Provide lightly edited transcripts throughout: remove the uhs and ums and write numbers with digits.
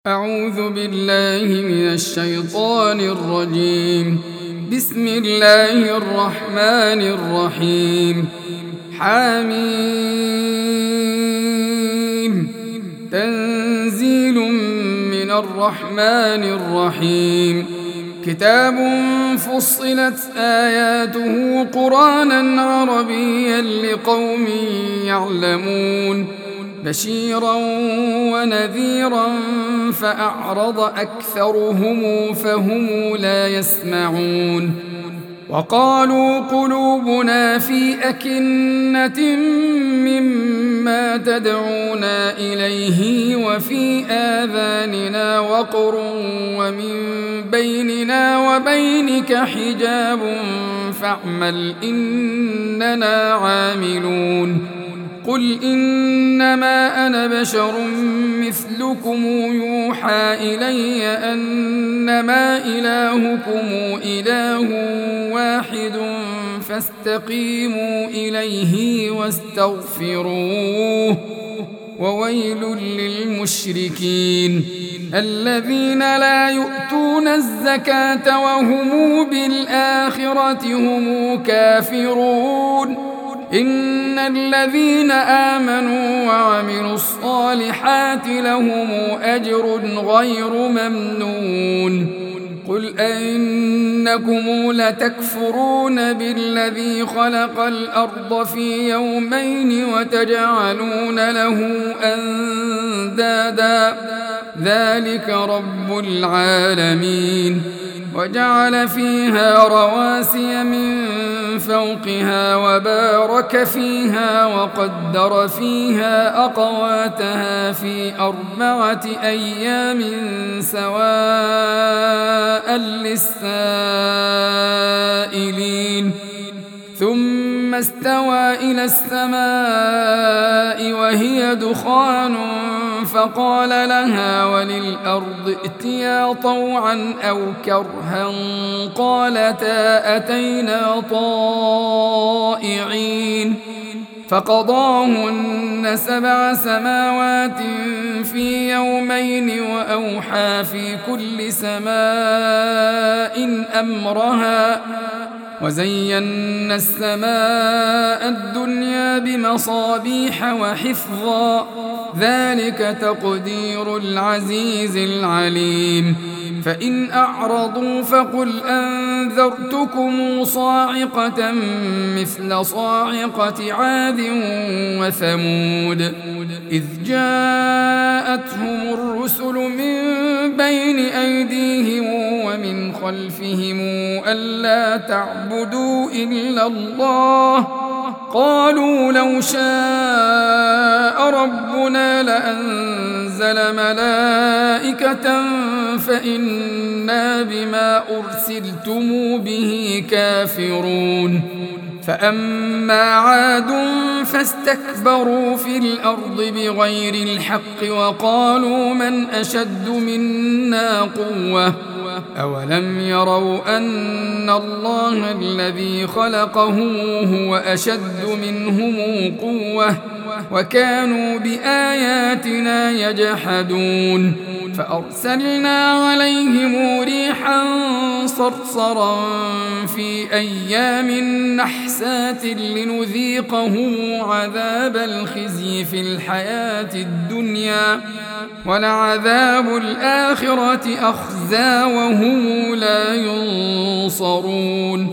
أعوذ بالله من الشيطان الرجيم. بسم الله الرحمن الرحيم. حميم. تنزيل من الرحمن الرحيم. كتاب فصلت آياته قرآنا عربيا لقوم يعلمون بشيرا ونذيرا فأعرض أكثرهم فهم لا يسمعون. وقالوا قلوبنا في أكنة مما تدعونا إليه وفي آذاننا وقر ومن بيننا وبينك حجاب فاعمل إننا عاملون. قل إنما أنا بشر مثلكم يوحى إلي أنما إلهكم إله واحد فاستقيموا إليه واستغفروه. وويل للمشركين الذين لا يؤتون الزكاة وهم بالآخرة هم كافرون. إن الذين آمنوا وعملوا الصالحات لهم أجر غير ممنون. قل أئنكم لتكفرون بالذي خلق الأرض في يومين وتجعلون له أندادا ذلك رب العالمين. وجعل فيها رواسي من فوقها وبارك فيها وقدر فيها أقواتها في 4 أيام سواء للسائلين. ثم استوى إلى السماء وهي دخان فقال لها وللأرض ائتيا طوعا أو كرها قالتا أتينا طائعين. فقضاهن 7 سماوات في يومين وأوحى في كل سماء أمرها وزينا السماء الدنيا بمصابيح وحفظا ذلك تقدير العزيز العليم. فإن أعرضوا فقل أنذرتكم صاعقة مثل صاعقة عاد وثمود إذ جاءتهم الرسل من بين أيديهم ومن خلفهم ألا تعبدوا إلا الله قالوا لو شاء ربنا لأنزل ملائكة فإنا بما أرسلتم به كافرون. فأما عاد فاستكبروا في الأرض بغير الحق وقالوا من أشد منا قوة أولم يروا أن الله الذي خلقهم هو أشد منهم قوة وكانوا بآياتنا يجحدون. فأرسلنا عليهم ريحا صرصرا في أيام نحسات لنذيقهم عذاب الخزي في الحياة الدنيا ولعذاب الآخرة أخزى وهم لا ينصرون.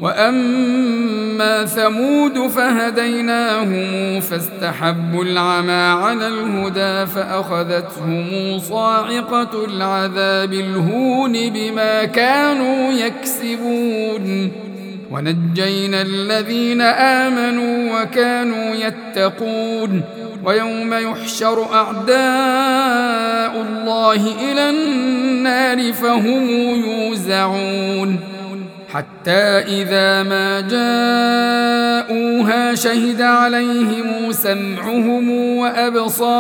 وأما ثمود فهديناهم فاستحبوا العمى على الهدى فأخذتهم صاعقة العذاب الهون بما كانوا يكسبون. ونجينا الذين آمنوا وكانوا يتقون. ويوم يحشر أعداء الله إلى النار فهم يوزعون حتى إذا ما جاءوها شهد عليهم سمعهم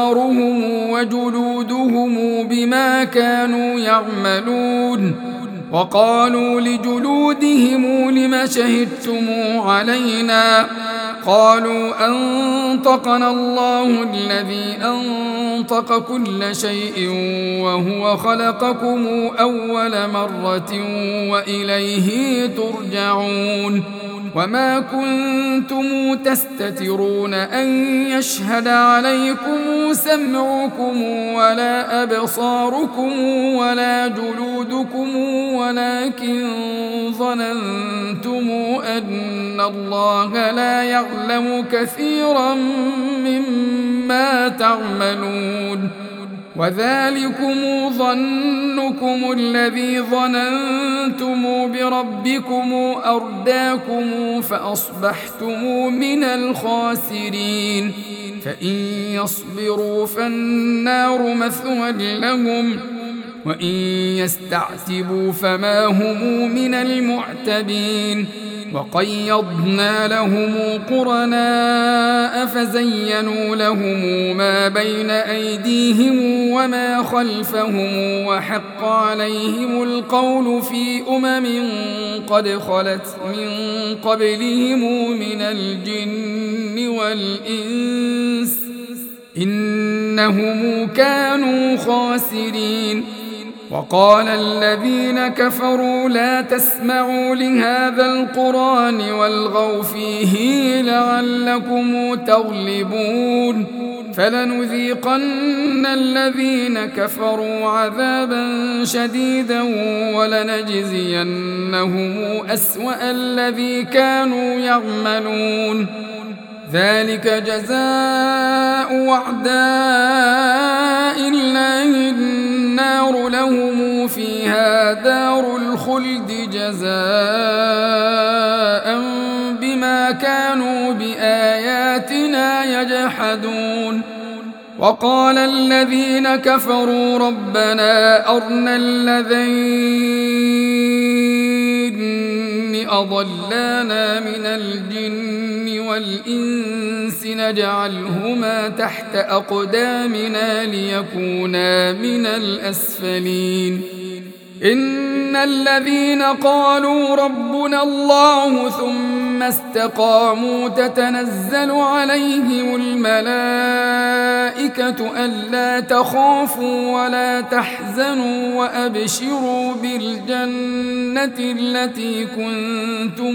وأبصارهم وجلودهم بما كانوا يعملون وقالوا لجلودهم لم شهدتم علينا قالوا أنطقنا الله الذي أنطق كل شيء وهو خلقكم أول مرة وإليه ترجعون وما كنتم تستترون أن يشهد عليكم سمعكم ولا أبصاركم ولا جلودكم ولكن ظننتم أن الله لا يعلم كثيرا مما تعملون وذلكم ظنكم الذي ظننتم بربكم أرداكم فأصبحتم من الخاسرين فإن يصبروا فالنار مثوى لهم وإن يستعتبوا فما هم من المعتبين وقيضنا لهم قرناء فزينوا لهم ما بين أيديهم وما خلفهم وحق عليهم القول في قد خلت من قبلهم من الجن والإنس إنهم كانوا خاسرين وقال الذين كفروا لا تسمعوا لهذا القرآن والغوا فيه لعلكم تغلبون فلنذيقن الذين كفروا عذابا شديدا ولنجزينهم أسوأ الذي كانوا يعملون ذلك جزاء أعداء الله النار لهم فيها دار الخلد جزاء بما كانوا بآياتنا يجحدون وقال الذين كفروا ربنا أرنا الذين أضلانا من الجن والإنس نجعلهما تحت أقدامنا ليكونا من الأسفلين إن الذين قالوا ربنا الله ثم استقاموا تتنزل عليهم الملائكة ألا تخافوا ولا تحزنوا وأبشروا بالجنة التي كنتم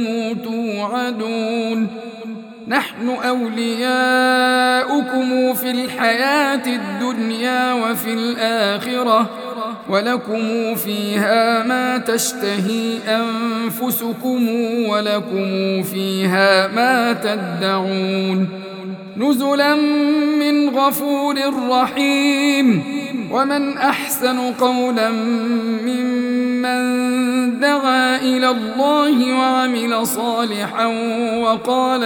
توعدون نحن أولياؤكم في الحياة الدنيا وفي الآخرة ولكم فيها ما تشتهي أنفسكم ولكم فيها ما تدعون نزلا من غفور رحيم ومن أحسن قولا ممن دعا إلى الله وعمل صالحا وقال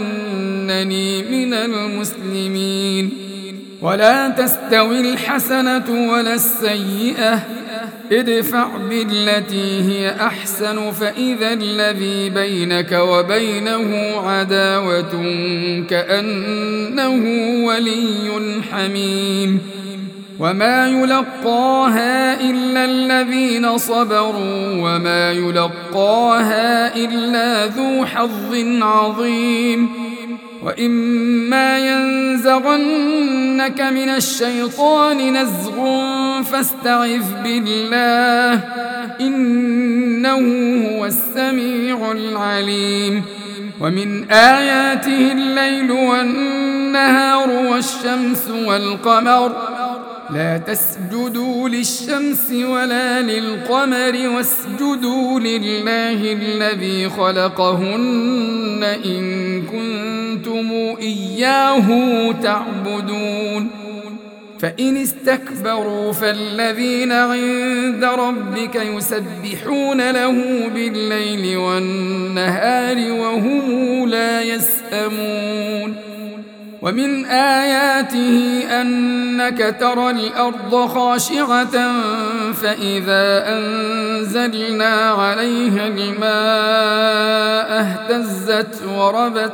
إنني من المسلمين ولا تستوي الحسنة ولا السيئة ادفع بالتي هي أحسن فإذا الذي بينك وبينه عداوة كأنه ولي حميم وما يلقاها إلا الذين صبروا وما يلقاها إلا ذو حظ عظيم وإما ينزغنك من الشيطان نزغ فاستعذ بالله إنه هو السميع العليم ومن آياته الليل والنهار والشمس والقمر لا تسجدوا للشمس ولا للقمر واسجدوا لله الذي خلقهن إن كنتم إياه تعبدون فإن استكبروا فالذين عند ربك يسبحون له بالليل والنهار وهم لا يسأمون ومن آياته أنك ترى الأرض خاشعة فإذا أنزلنا عليها الماء اهتزت وربت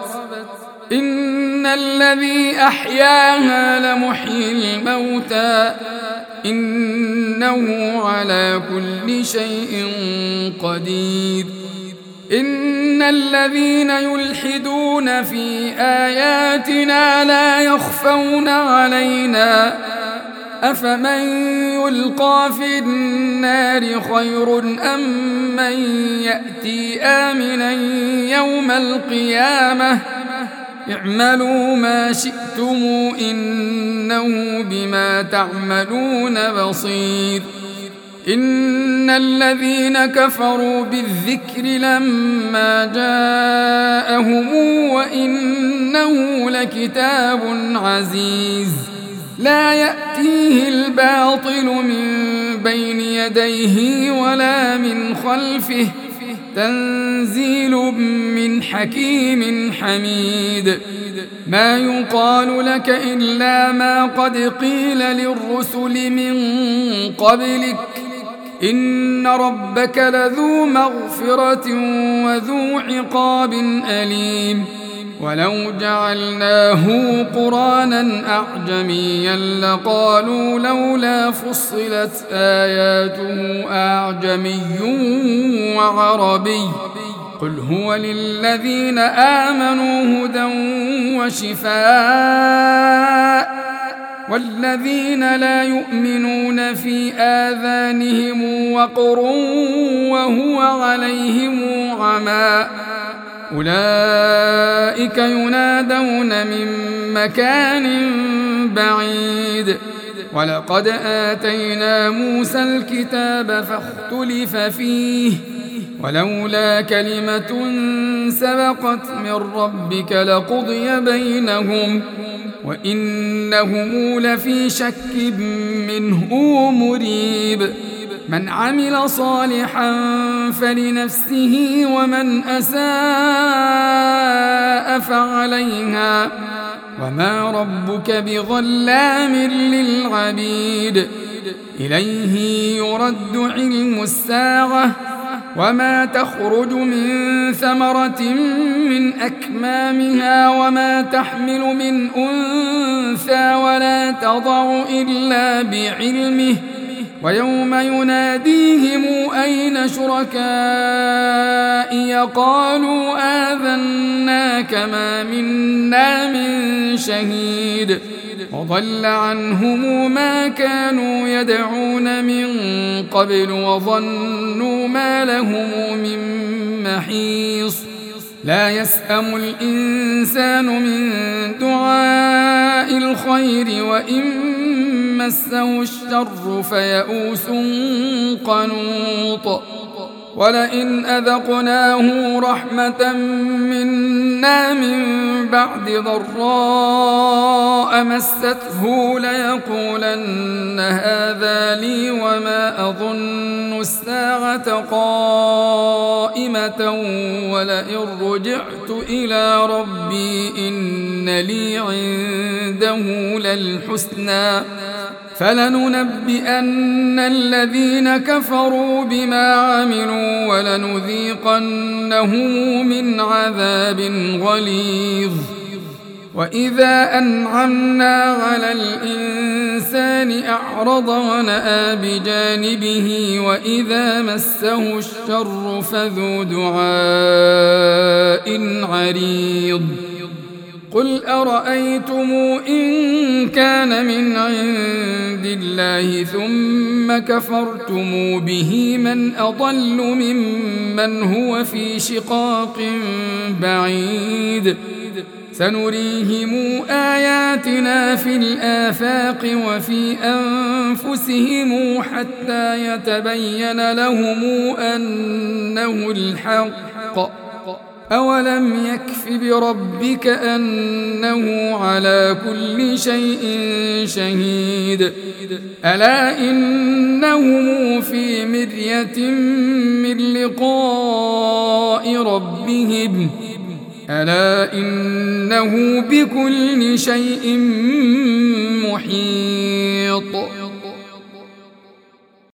إن الذي أحياها لمحيي الموتى إنه على كل شيء قدير. إن الذين يلحدون في آياتنا لا يخفون علينا أفمن يلقى في النار خير أم من يأتي آمنا يوم القيامة اعملوا ما شئتم إنه بما تعملون بصير. إن الذين كفروا بالذكر لما جاءهم وإنه لكتاب عزيز لا يأتيه الباطل من بين يديه ولا من خلفه تنزيل من حكيم حميد. ما يقال لك إلا ما قد قيل للرسل من قبلك إن ربك لذو مغفرة وذو عقاب أليم. ولو جعلناه قرآنا أعجميا لقالوا لولا فصلت آياته أعجمي وعربي قل هو للذين آمنوا هدى وشفاء والذين لا يؤمنون في آذانهم وقر وهو عليهم عمى أولئك ينادون من مكان بعيد. ولقد آتينا موسى الكتاب فاختلف فيه ولولا كلمة سبقت من ربك لقضي بينهم وإنهم لفي شك منه مريب. من عمل صالحا فلنفسه ومن أساء فعليها وما ربك بظلام للعبيد. إليه يرد علم الساعة وما تخرج من ثمرة من أكمامها وما تحمل من أنثى ولا تضع إلا بعلمه ويوم يناديهم أين شركائي قالوا آذناك ما منا من شهيد وضل عنهم ما كانوا يدعون من قبل وظنوا ما لهم من محيص. لا يسأم الإنسان من دعاء الخير وإن مسه الشر فيئوس قنوط. ولئن أذقناه رحمة منا من بعد ضراء مسته ليقولن هذا لي وما أظن الساعة قائمة ولئن رجعت إلى ربي إن لي عنده للحسنى فلننبئن الذين كفروا بما عملوا ولنذيقنهم من عذاب غليظ. وإذا أنعمنا على الإنسان أعرض ونأى بجانبه وإذا مسه الشر فذو دعاء عريض. قل أرأيتم إن كان من عند الله ثم كفرتم به من أضل ممن هو في شقاق بعيد. سنريهم آياتنا في الآفاق وفي أنفسهم حتى يتبين لهم أنه الحق. أولم يكف بربك أنه على كل شيء شهيد. ألا إنهم في مرية من لقاء ربهم ألا إنه بكل شيء محيط.